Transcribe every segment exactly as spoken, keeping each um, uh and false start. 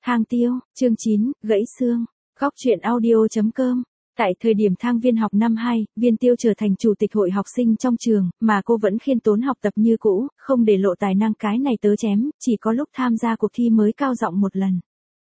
Thang Tiêu, chương chín, gãy xương. Góc truyện audio.com. Tại thời điểm Thang Viên học năm hai, Viên Tiêu trở thành chủ tịch hội học sinh trong trường, mà cô vẫn khiêm tốn học tập như cũ, không để lộ tài năng cái này tớ chém, chỉ có lúc tham gia cuộc thi mới cao giọng một lần.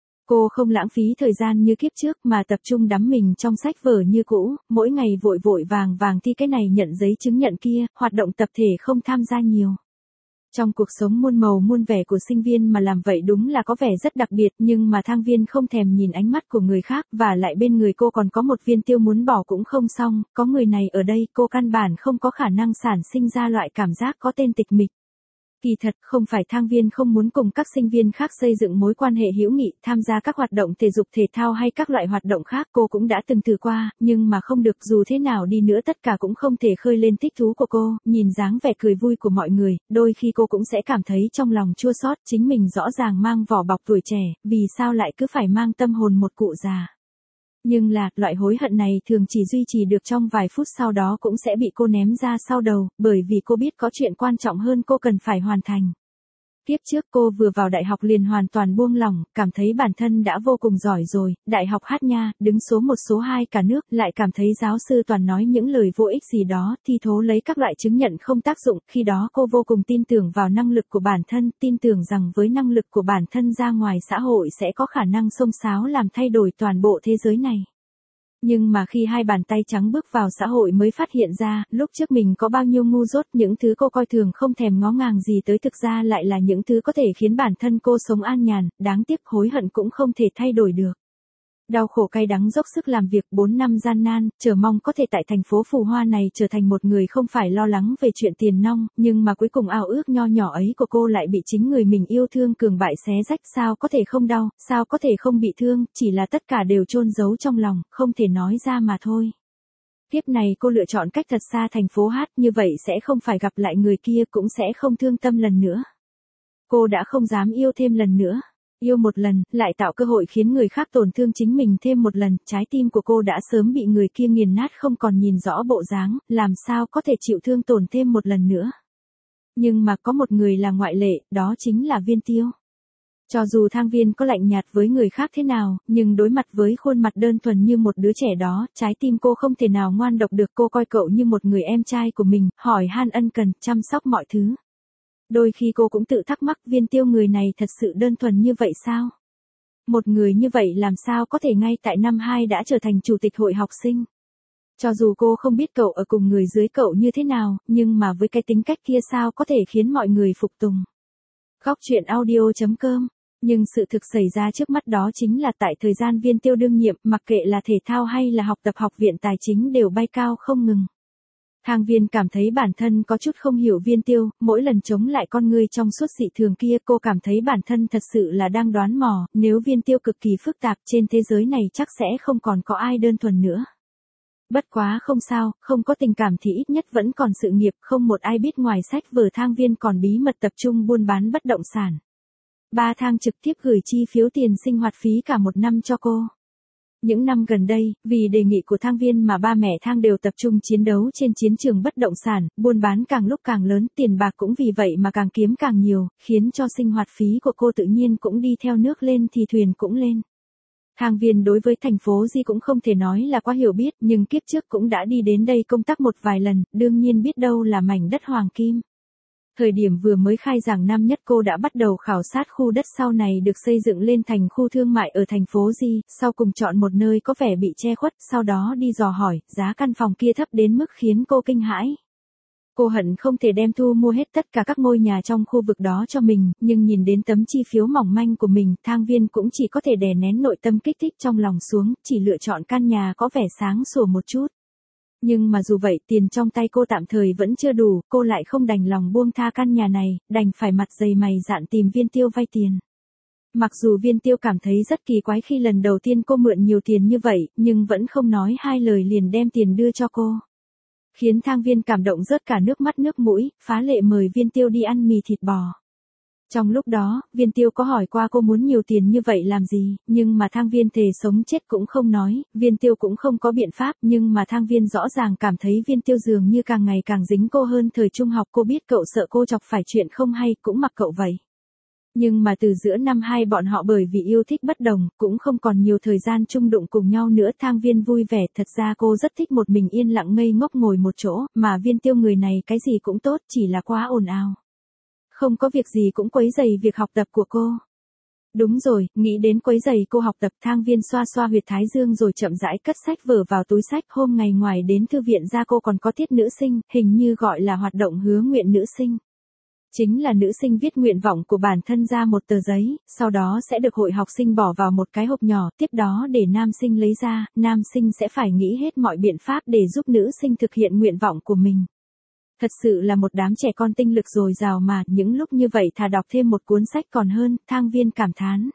Cô không lãng phí thời gian như kiếp trước mà tập trung đắm mình trong sách vở như cũ, mỗi ngày vội vội vàng vàng thi cái này nhận giấy chứng nhận kia, hoạt động tập thể không tham gia nhiều. Trong cuộc sống muôn màu muôn vẻ của sinh viên mà làm vậy đúng là có vẻ rất đặc biệt, nhưng mà Thang Viên không thèm nhìn ánh mắt của người khác, và lại bên người cô còn có một Viên Tiêu muốn bỏ cũng không xong, có người này ở đây cô căn bản không có khả năng sản sinh ra loại cảm giác có tên tịch mịch. Kỳ thật, không phải Thang Viên không muốn cùng các sinh viên khác xây dựng mối quan hệ hữu nghị, tham gia các hoạt động thể dục thể thao hay các loại hoạt động khác cô cũng đã từng thử qua, nhưng mà không được, dù thế nào đi nữa tất cả cũng không thể khơi lên thích thú của cô, nhìn dáng vẻ cười vui của mọi người, đôi khi cô cũng sẽ cảm thấy trong lòng chua xót, chính mình rõ ràng mang vỏ bọc tuổi trẻ, vì sao lại cứ phải mang tâm hồn một cụ già. Nhưng là, loại hối hận này thường chỉ duy trì được trong vài phút, sau đó cũng sẽ bị cô ném ra sau đầu, bởi vì cô biết có chuyện quan trọng hơn cô cần phải hoàn thành. Tiếp trước cô vừa vào đại học liền hoàn toàn buông lỏng, cảm thấy bản thân đã vô cùng giỏi rồi, đại học hát nha, đứng số một số hai cả nước, lại cảm thấy giáo sư toàn nói những lời vô ích gì đó, thi thố lấy các loại chứng nhận không tác dụng, khi đó cô vô cùng tin tưởng vào năng lực của bản thân, tin tưởng rằng với năng lực của bản thân ra ngoài xã hội sẽ có khả năng xông xáo làm thay đổi toàn bộ thế giới này. Nhưng mà khi hai bàn tay trắng bước vào xã hội mới phát hiện ra, lúc trước mình có bao nhiêu ngu dốt, những thứ cô coi thường không thèm ngó ngàng gì tới thực ra lại là những thứ có thể khiến bản thân cô sống an nhàn, đáng tiếc hối hận cũng không thể thay đổi được. Đau khổ cay đắng dốc sức làm việc bốn năm gian nan, chờ mong có thể tại thành phố phù hoa này trở thành một người không phải lo lắng về chuyện tiền nong, nhưng mà cuối cùng ao ước nho nhỏ ấy của cô lại bị chính người mình yêu thương cường bại xé rách, sao có thể không đau, sao có thể không bị thương, chỉ là tất cả đều chôn giấu trong lòng, không thể nói ra mà thôi. Tiếp này cô lựa chọn cách thật xa thành phố hát, như vậy sẽ không phải gặp lại người kia, cũng sẽ không thương tâm lần nữa. Cô đã không dám yêu thêm lần nữa. Yêu một lần, lại tạo cơ hội khiến người khác tổn thương chính mình thêm một lần, trái tim của cô đã sớm bị người kia nghiền nát không còn nhìn rõ bộ dáng, làm sao có thể chịu thương tổn thêm một lần nữa. Nhưng mà có một người là ngoại lệ, đó chính là Viên Tiêu. Cho dù Thang Viên có lạnh nhạt với người khác thế nào, nhưng đối mặt với khuôn mặt đơn thuần như một đứa trẻ đó, trái tim cô không thể nào ngoan độc được, cô coi cậu như một người em trai của mình, hỏi han ân cần, chăm sóc mọi thứ. Đôi khi cô cũng tự thắc mắc, Viên Tiêu người này thật sự đơn thuần như vậy sao? Một người như vậy làm sao có thể ngay tại năm hai đã trở thành chủ tịch hội học sinh? Cho dù cô không biết cậu ở cùng người dưới cậu như thế nào, nhưng mà với cái tính cách kia sao có thể khiến mọi người phục tùng? Góc truyện audio.com. Nhưng sự thực xảy ra trước mắt đó chính là tại thời gian Viên Tiêu đương nhiệm, mặc kệ là thể thao hay là học tập, học viện tài chính đều bay cao không ngừng. Thang Viên cảm thấy bản thân có chút không hiểu Viên Tiêu, mỗi lần chống lại con người trong suốt dị thường kia cô cảm thấy bản thân thật sự là đang đoán mò, nếu Viên Tiêu cực kỳ phức tạp trên thế giới này chắc sẽ không còn có ai đơn thuần nữa. Bất quá không sao, không có tình cảm thì ít nhất vẫn còn sự nghiệp, không một ai biết ngoài sách vở Thang Viên còn bí mật tập trung buôn bán bất động sản. Ba Thang trực tiếp gửi chi phiếu tiền sinh hoạt phí cả một năm cho cô. Những năm gần đây, vì đề nghị của Thang Viên mà ba mẹ Thang đều tập trung chiến đấu trên chiến trường bất động sản, buôn bán càng lúc càng lớn, tiền bạc cũng vì vậy mà càng kiếm càng nhiều, khiến cho sinh hoạt phí của cô tự nhiên cũng đi theo nước lên thì thuyền cũng lên. Thang Viên đối với thành phố Di cũng không thể nói là quá hiểu biết, nhưng kiếp trước cũng đã đi đến đây công tác một vài lần, đương nhiên biết đâu là mảnh đất hoàng kim. Thời điểm vừa mới khai giảng năm nhất cô đã bắt đầu khảo sát khu đất sau này được xây dựng lên thành khu thương mại ở thành phố Di, sau cùng chọn một nơi có vẻ bị che khuất, sau đó đi dò hỏi, giá căn phòng kia thấp đến mức khiến cô kinh hãi. Cô hận không thể đem thu mua hết tất cả các ngôi nhà trong khu vực đó cho mình, nhưng nhìn đến tấm chi phiếu mỏng manh của mình, Thang Viên cũng chỉ có thể đè nén nội tâm kích thích trong lòng xuống, chỉ lựa chọn căn nhà có vẻ sáng sủa một chút. Nhưng mà dù vậy, tiền trong tay cô tạm thời vẫn chưa đủ, cô lại không đành lòng buông tha căn nhà này, đành phải mặt dày mày dạn tìm Viên Tiêu vay tiền. Mặc dù Viên Tiêu cảm thấy rất kỳ quái khi lần đầu tiên cô mượn nhiều tiền như vậy, nhưng vẫn không nói hai lời liền đem tiền đưa cho cô. Khiến Thang Viên cảm động rớt cả nước mắt nước mũi, phá lệ mời Viên Tiêu đi ăn mì thịt bò. Trong lúc đó, Viên Tiêu có hỏi qua cô muốn nhiều tiền như vậy làm gì, nhưng mà Thang Viên thề sống chết cũng không nói, Viên Tiêu cũng không có biện pháp, nhưng mà Thang Viên rõ ràng cảm thấy Viên Tiêu dường như càng ngày càng dính cô hơn thời trung học, cô biết cậu sợ cô chọc phải chuyện không hay, cũng mặc cậu vậy. Nhưng mà từ giữa năm hai bọn họ bởi vì yêu thích bất đồng, cũng không còn nhiều thời gian chung đụng cùng nhau nữa. Thang Viên vui vẻ, thật ra cô rất thích một mình yên lặng ngây ngốc ngồi một chỗ, mà Viên Tiêu người này cái gì cũng tốt, chỉ là quá ồn ào. Không có việc gì cũng quấy rầy việc học tập của cô. Đúng rồi, nghĩ đến quấy rầy cô học tập, Thang Viên xoa xoa huyệt thái dương rồi chậm rãi cất sách vở vào túi sách. Hôm ngày ngoài đến thư viện ra cô còn có tiết nữ sinh, hình như gọi là hoạt động hứa nguyện nữ sinh. Chính là nữ sinh viết nguyện vọng của bản thân ra một tờ giấy, sau đó sẽ được hội học sinh bỏ vào một cái hộp nhỏ, tiếp đó để nam sinh lấy ra, nam sinh sẽ phải nghĩ hết mọi biện pháp để giúp nữ sinh thực hiện nguyện vọng của mình. Thật sự là một đám trẻ con tinh lực dồi dào mà, những lúc như vậy thà đọc thêm một cuốn sách còn hơn. Thang Viên cảm thán.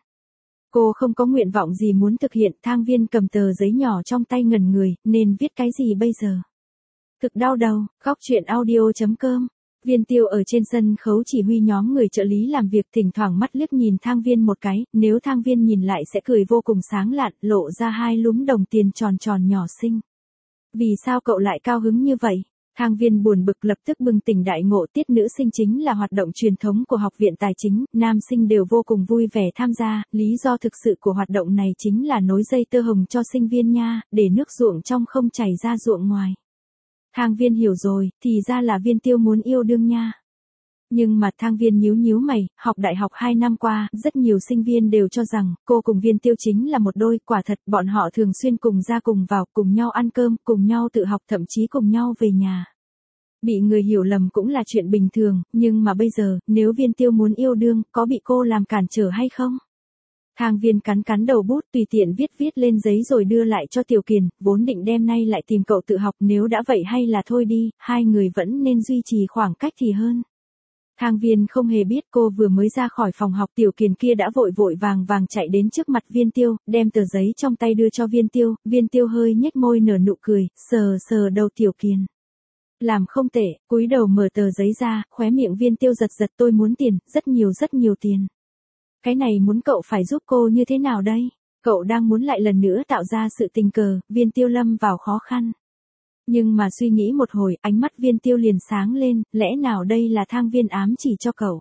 Cô không có nguyện vọng gì muốn thực hiện. Thang Viên cầm tờ giấy nhỏ trong tay ngẩn người, nên viết cái gì bây giờ? Thực đau đầu. Góc truyện audio chấm com. Viên Tiêu ở trên sân khấu chỉ huy nhóm người trợ lý làm việc, thỉnh thoảng mắt liếc nhìn Thang Viên một cái, nếu Thang Viên nhìn lại sẽ cười vô cùng sáng lạn, lộ ra hai lúm đồng tiền tròn tròn nhỏ xinh. Vì sao cậu lại cao hứng như vậy? Thang Viên buồn bực lập tức bừng tỉnh đại ngộ, tiết nữ sinh chính là hoạt động truyền thống của học viện tài chính, nam sinh đều vô cùng vui vẻ tham gia, lý do thực sự của hoạt động này chính là nối dây tơ hồng cho sinh viên nha, để nước ruộng trong không chảy ra ruộng ngoài. Thang Viên hiểu rồi, thì ra là Viên Tiêu muốn yêu đương nha. Nhưng mà Thang Viên nhíu nhíu mày, học đại học hai năm qua, rất nhiều sinh viên đều cho rằng, cô cùng Viên Tiêu chính là một đôi, quả thật, bọn họ thường xuyên cùng ra cùng vào, cùng nhau ăn cơm, cùng nhau tự học, thậm chí cùng nhau về nhà. Bị người hiểu lầm cũng là chuyện bình thường, nhưng mà bây giờ, nếu Viên Tiêu muốn yêu đương, có bị cô làm cản trở hay không? Thang Viên cắn cắn đầu bút, tùy tiện viết viết lên giấy rồi đưa lại cho Tiểu Kiền, vốn định đêm nay lại tìm cậu tự học, nếu đã vậy hay là thôi đi, hai người vẫn nên duy trì khoảng cách thì hơn. Thang Viên không hề biết cô vừa mới ra khỏi phòng học, Tiểu Kiền kia đã vội vội vàng vàng chạy đến trước mặt Viên Tiêu, đem tờ giấy trong tay đưa cho Viên Tiêu. Viên Tiêu hơi nhếch môi nở nụ cười, sờ sờ đầu Tiểu Kiền. Làm không tệ, cúi đầu mở tờ giấy ra, khóe miệng Viên Tiêu giật giật, tôi muốn tiền, rất nhiều rất nhiều tiền. Cái này muốn cậu phải giúp cô như thế nào đây? Cậu đang muốn lại lần nữa tạo ra sự tình cờ, Viên Tiêu lâm vào khó khăn. Nhưng mà suy nghĩ một hồi, ánh mắt Viên Tiêu liền sáng lên, lẽ nào đây là Thang Viên ám chỉ cho cậu?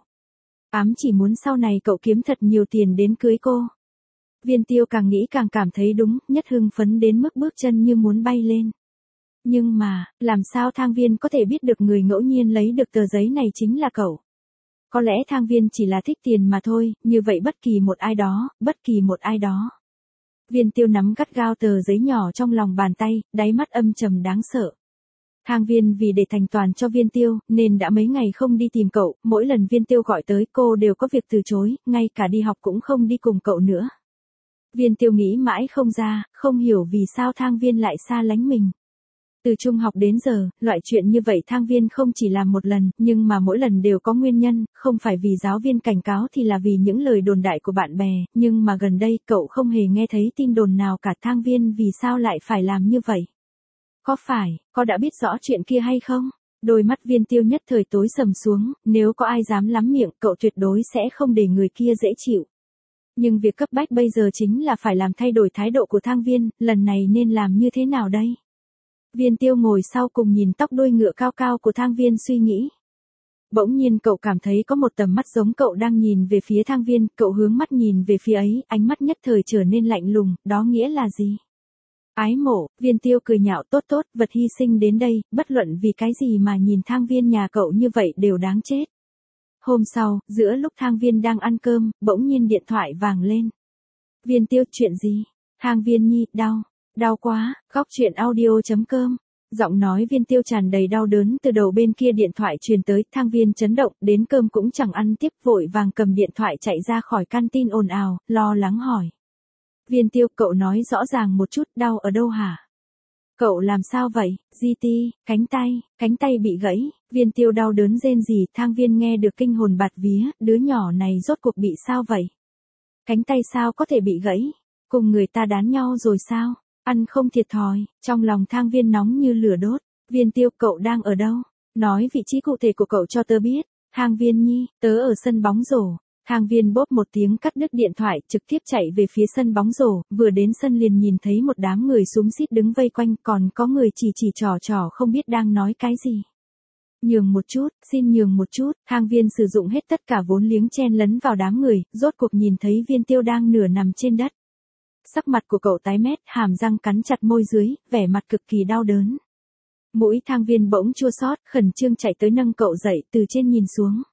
Ám chỉ muốn sau này cậu kiếm thật nhiều tiền đến cưới cô. Viên Tiêu càng nghĩ càng cảm thấy đúng, nhất hưng phấn đến mức bước chân như muốn bay lên. Nhưng mà, làm sao Thang Viên có thể biết được người ngẫu nhiên lấy được tờ giấy này chính là cậu? Có lẽ Thang Viên chỉ là thích tiền mà thôi, như vậy bất kỳ một ai đó, bất kỳ một ai đó. Viên Tiêu nắm gắt gao tờ giấy nhỏ trong lòng bàn tay, đáy mắt âm trầm đáng sợ. Thang Viên vì để thành toàn cho Viên Tiêu, nên đã mấy ngày không đi tìm cậu, mỗi lần Viên Tiêu gọi tới cô đều có việc từ chối, ngay cả đi học cũng không đi cùng cậu nữa. Viên Tiêu nghĩ mãi không ra, không hiểu vì sao Thang Viên lại xa lánh mình. Từ trung học đến giờ, loại chuyện như vậy Thang Viên không chỉ làm một lần, nhưng mà mỗi lần đều có nguyên nhân, không phải vì giáo viên cảnh cáo thì là vì những lời đồn đại của bạn bè, nhưng mà gần đây cậu không hề nghe thấy tin đồn nào cả. Thang Viên vì sao lại phải làm như vậy? Có phải, có đã biết rõ chuyện kia hay không? Đôi mắt Viên Tiêu nhất thời tối sầm xuống, nếu có ai dám lắm miệng, cậu tuyệt đối sẽ không để người kia dễ chịu. Nhưng việc cấp bách bây giờ chính là phải làm thay đổi thái độ của Thang Viên, lần này nên làm như thế nào đây? Viên Tiêu ngồi sau cùng nhìn tóc đuôi ngựa cao cao của Thang Viên suy nghĩ. Bỗng nhiên cậu cảm thấy có một tầm mắt giống cậu đang nhìn về phía Thang Viên, cậu hướng mắt nhìn về phía ấy, ánh mắt nhất thời trở nên lạnh lùng, đó nghĩa là gì? Ái mộ, Viên Tiêu cười nhạo, tốt tốt, vật hy sinh đến đây, bất luận vì cái gì mà nhìn Thang Viên nhà cậu như vậy đều đáng chết. Hôm sau, giữa lúc Thang Viên đang ăn cơm, bỗng nhiên điện thoại vang lên. Viên Tiêu, chuyện gì? Thang Viên nhi, đau. Đau quá, góc truyện audio chấm com. Giọng nói Viên Tiêu tràn đầy đau đớn từ đầu bên kia điện thoại truyền tới, Thang Viên chấn động, đến cơm cũng chẳng ăn tiếp, vội vàng cầm điện thoại chạy ra khỏi canteen ồn ào, lo lắng hỏi. Viên Tiêu, cậu nói rõ ràng một chút, đau ở đâu hả? Cậu làm sao vậy? giê tê, cánh tay, cánh tay bị gãy. Viên Tiêu đau đớn rên rỉ, Thang Viên nghe được kinh hồn bạt vía, đứa nhỏ này rốt cuộc bị sao vậy? Cánh tay sao có thể bị gãy? Cùng người ta đán nhau rồi sao? Ăn không thiệt thòi, trong lòng Thang Viên nóng như lửa đốt. Viên Tiêu, cậu đang ở đâu? Nói vị trí cụ thể của cậu cho tớ biết. Thang Viên nhi, tớ ở sân bóng rổ. Thang Viên bóp một tiếng cắt đứt điện thoại, trực tiếp chạy về phía sân bóng rổ, vừa đến sân liền nhìn thấy một đám người xúm xít đứng vây quanh, còn có người chỉ chỉ trò trò không biết đang nói cái gì. Nhường một chút, xin nhường một chút, Thang Viên sử dụng hết tất cả vốn liếng chen lấn vào đám người, rốt cuộc nhìn thấy Viên Tiêu đang nửa nằm trên đất. Sắc mặt của cậu tái mét, hàm răng cắn chặt môi dưới, vẻ mặt cực kỳ đau đớn. Mũi Thang Viên bỗng chua xót, khẩn trương chạy tới nâng cậu dậy, từ trên nhìn xuống.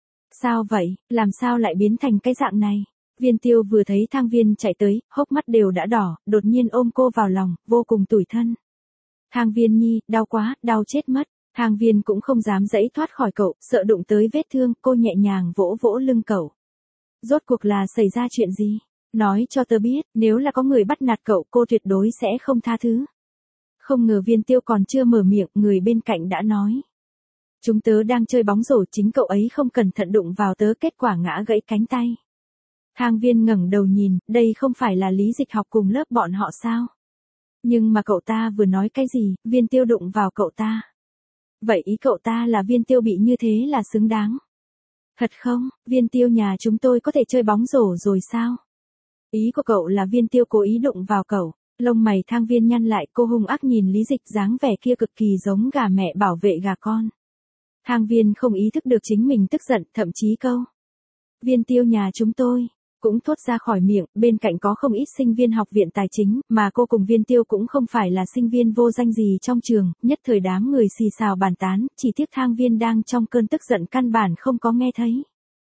Sao vậy, làm sao lại biến thành cái dạng này? Viên Tiêu vừa thấy Thang Viên chạy tới, hốc mắt đều đã đỏ, đột nhiên ôm cô vào lòng, vô cùng tủi thân. Thang Viên nhi, đau quá, đau chết mất. Thang Viên cũng không dám giãy thoát khỏi cậu, sợ đụng tới vết thương, cô nhẹ nhàng vỗ vỗ lưng cậu. Rốt cuộc là xảy ra chuyện gì? Nói cho tớ biết, nếu là có người bắt nạt cậu, cô tuyệt đối sẽ không tha thứ. Không ngờ Viên Tiêu còn chưa mở miệng, người bên cạnh đã nói. Chúng tớ đang chơi bóng rổ, chính cậu ấy không cẩn thận đụng vào tớ, kết quả ngã gãy cánh tay. Thang Viên ngẩng đầu nhìn, đây không phải là Lý Dịch học cùng lớp bọn họ sao? Nhưng mà cậu ta vừa nói cái gì, Viên Tiêu đụng vào cậu ta. Vậy ý cậu ta là Viên Tiêu bị như thế là xứng đáng. Thật không, Viên Tiêu nhà chúng tôi có thể chơi bóng rổ rồi sao? Ý của cậu là Viên Tiêu cố ý đụng vào cậu. Lông mày Thang Viên nhăn lại, cô hung ác nhìn Lý Dịch, dáng vẻ kia cực kỳ giống gà mẹ bảo vệ gà con. Thang Viên không ý thức được chính mình tức giận, thậm chí câu. Viên Tiêu nhà chúng tôi, cũng thốt ra khỏi miệng, bên cạnh có không ít sinh viên học viện tài chính, mà cô cùng Viên Tiêu cũng không phải là sinh viên vô danh gì trong trường, nhất thời đám người xì xào bàn tán, chỉ tiếc Thang Viên đang trong cơn tức giận căn bản không có nghe thấy.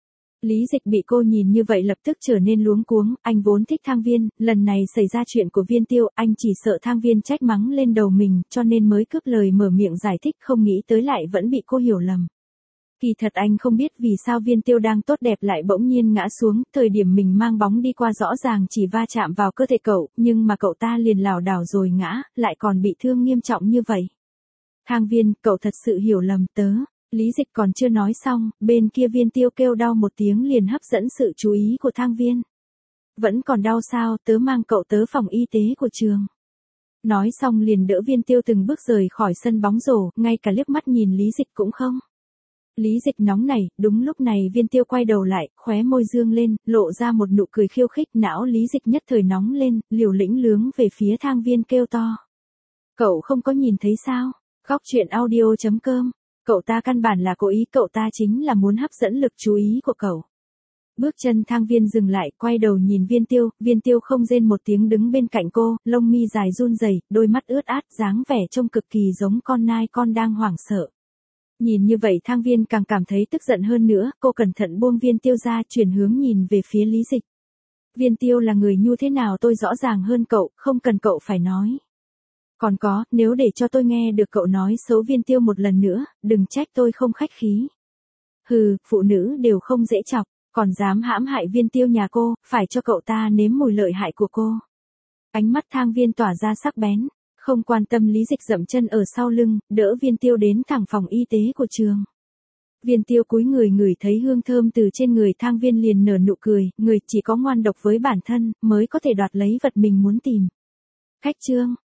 Lý Dịch bị cô nhìn như vậy lập tức trở nên luống cuống, anh vốn thích Thang Viên, lần này xảy ra chuyện của Viên Tiêu, anh chỉ sợ Thang Viên trách mắng lên đầu mình, cho nên mới cướp lời mở miệng giải thích, không nghĩ tới lại vẫn bị cô hiểu lầm. Kỳ thật anh không biết vì sao Viên Tiêu đang tốt đẹp lại bỗng nhiên ngã xuống, thời điểm mình mang bóng đi qua rõ ràng chỉ va chạm vào cơ thể cậu, nhưng mà cậu ta liền lảo đảo rồi ngã, lại còn bị thương nghiêm trọng như vậy. Thang Viên, cậu thật sự hiểu lầm tớ. Lý Dịch còn chưa nói xong, bên kia Viên Tiêu kêu đau một tiếng liền hấp dẫn sự chú ý của Thang Viên. Vẫn còn đau sao, tớ mang cậu tới phòng y tế của trường. Nói xong liền đỡ Viên Tiêu từng bước rời khỏi sân bóng rổ, ngay cả liếc mắt nhìn Lý Dịch cũng không. Lý Dịch nóng nảy, đúng lúc này Viên Tiêu quay đầu lại, khóe môi dương lên, lộ ra một nụ cười khiêu khích, não Lý Dịch nhất thời nóng lên, liều lĩnh lướng về phía Thang Viên kêu to. Cậu không có nhìn thấy sao? Góc truyện audio chấm com. Cậu ta căn bản là cố ý, cậu ta chính là muốn hấp dẫn lực chú ý của cậu. Bước chân Thang Viên dừng lại, quay đầu nhìn Viên Tiêu, Viên Tiêu không rên một tiếng đứng bên cạnh cô, lông mi dài run rẩy, đôi mắt ướt át, dáng vẻ trông cực kỳ giống con nai con đang hoảng sợ. Nhìn như vậy Thang Viên càng cảm thấy tức giận hơn nữa, cô cẩn thận buông Viên Tiêu ra, chuyển hướng nhìn về phía Lý Dịch. Viên Tiêu là người như thế nào tôi rõ ràng hơn cậu, không cần cậu phải nói. Còn có, nếu để cho tôi nghe được cậu nói xấu Viên Tiêu một lần nữa, đừng trách tôi không khách khí. Hừ, phụ nữ đều không dễ chọc, còn dám hãm hại Viên Tiêu nhà cô, phải cho cậu ta nếm mùi lợi hại của cô. Ánh mắt Thang Viên tỏa ra sắc bén, không quan tâm Lý Dịch dậm chân ở sau lưng, đỡ Viên Tiêu đến thẳng phòng y tế của trường. Viên Tiêu cúi người ngửi thấy hương thơm từ trên người Thang Viên liền nở nụ cười, người chỉ có ngoan độc với bản thân, mới có thể đoạt lấy vật mình muốn tìm. Khách trương,